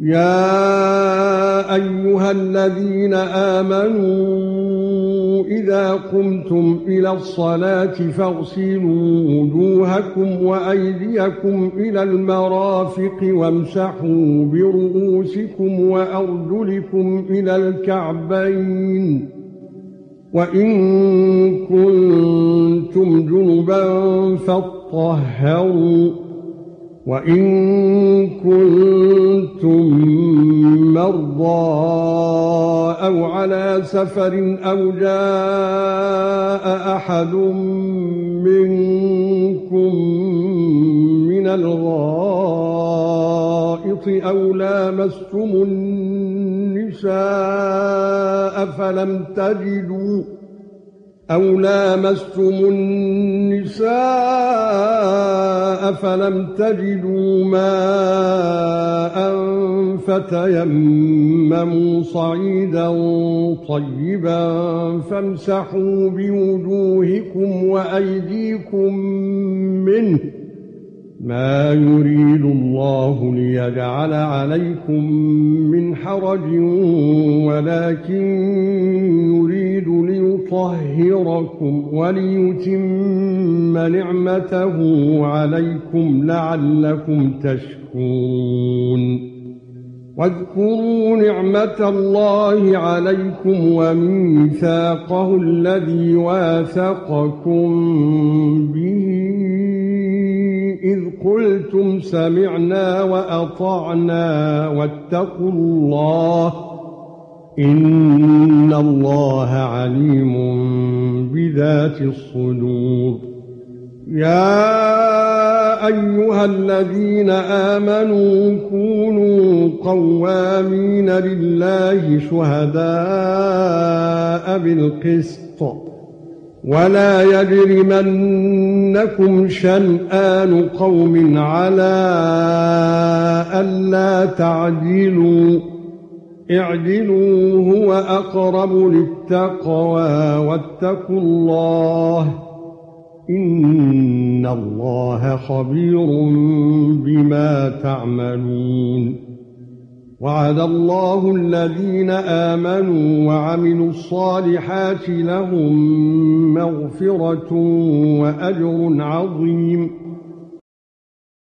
يا ايها الذين آمنوا اذا قمتم الى الصلاة فاغسلوا وجوهكم وايديكم الى المرافق وامسحوا برؤوسكم وارجلكم الى الكعبين وان كنتم جنبا فاطهروا وَإِن كُنتُم مَّرْضَىٰ أَوْ عَلَىٰ سَفَرٍ أَوْ جَاءَ أَحَدٌ مِّنكُم مِّنَ الْغَائِطِ أَوْ لَامَسْتُمُ النِّسَاءَ فَلَمْ تَجِدُوا مَاءً فَتَيَمَّمُوا صَعِيدًا طَيِّبًا فَامْسَحُوا بِوُجُوهِكُمْ وَأَيْدِيكُم مِّنْهُ ۚ مَا يُرِيدُ اللَّهُ لِيَجْعَلَ عَلَيْكُم مِّنْ حَرَجٍ وَلَٰكِن يُرِيدُ لِيُطَهِّرَكُمْ وَلِيُتِمَّ نِعْمَتَهُ عَلَيْكُمْ لَعَلَّكُمْ تَشْكُرُونَ واذكروا نعمة الله عليكم وميثاقه الذي واثقكم به إذ قلتم سمعنا وأطعنا واتقوا الله إن الله عليم بذات الصدور. يا أيها الذين آمنوا كونوا قوامين لله شهداء بالقسط ولا يجرمنكم شنآن قوم على ألا تعدلوا اعدلوا هو أقرب للتقوى واتقوا الله إن الله خبير بما تعملون. وعد الله الذين آمنوا وعملوا الصالحات لهم مغفرة وأجر عظيم.